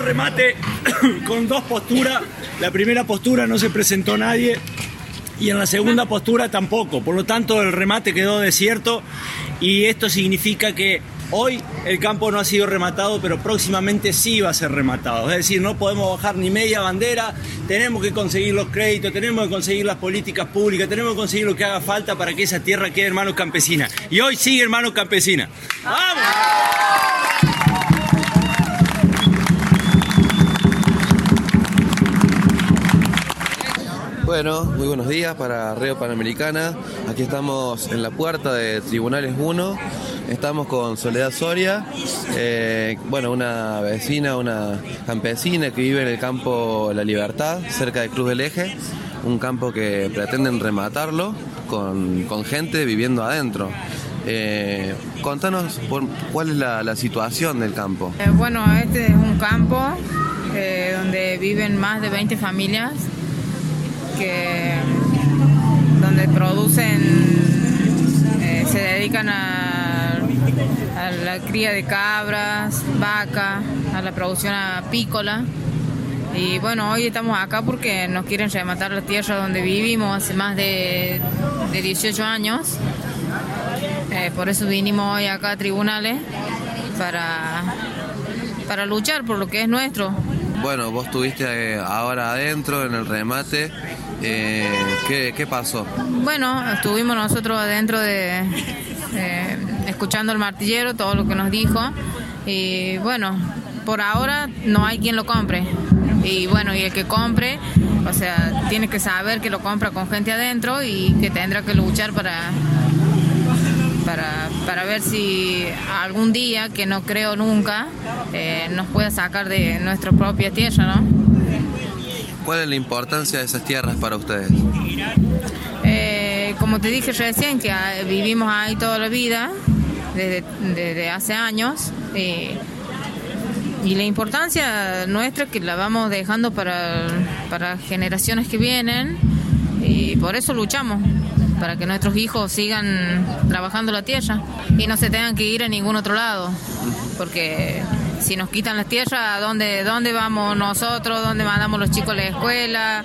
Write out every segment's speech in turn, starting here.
remate con dos posturas. La primera postura no se presentó nadie y en la segunda postura tampoco. Por lo tanto, el remate quedó desierto y esto significa que hoy el campo no ha sido rematado, pero próximamente sí va a ser rematado. Es decir, no podemos bajar ni media bandera, tenemos que conseguir los créditos, tenemos que conseguir las políticas públicas, tenemos que conseguir lo que haga falta para que esa tierra quede en manos campesinas. Y hoy sigue en manos campesinas. ¡Vamos! Bueno, muy buenos días para Radio Panamericana. Aquí estamos en la puerta de Tribunales 1. Estamos con Soledad Soria, una vecina, una campesina que vive en el campo La Libertad, cerca de Cruz del Eje. Un campo que pretenden rematarlo con gente viviendo adentro. Contanos cuál es la situación del campo. Este es un campo donde viven más de 20 familias donde producen, se dedican a la cría de cabras, vacas, a la producción apícola. Y hoy estamos acá porque nos quieren rematar la tierra donde vivimos hace más de 18 años. Por eso vinimos hoy acá a tribunales para luchar por lo que es nuestro. Bueno, vos estuviste ahora adentro en el remate. ¿Qué pasó? Estuvimos nosotros adentro escuchando al martillero, todo lo que nos dijo. Y por ahora no hay quien lo compre. Y el que compre, tiene que saber que lo compra con gente adentro y que tendrá que luchar para ver si algún día, que no creo nunca, nos pueda sacar de nuestra propia tierra, ¿no? ¿Cuál es la importancia de esas tierras para ustedes? Como te dije recién, que vivimos ahí toda la vida, desde hace años, y la importancia nuestra que la vamos dejando para generaciones que vienen, y por eso luchamos, para que nuestros hijos sigan trabajando la tierra y no se tengan que ir a ningún otro lado, porque si nos quitan las tierras, ¿dónde vamos nosotros? ¿Dónde mandamos los chicos a la escuela?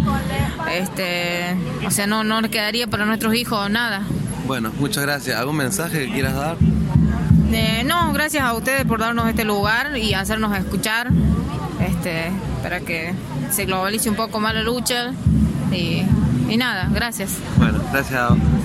No les quedaría para nuestros hijos nada. Bueno, muchas gracias. ¿Algún mensaje que quieras dar? No, gracias a ustedes por darnos este lugar y hacernos escuchar, para que se globalice un poco más la lucha y nada, gracias. Bueno, gracias.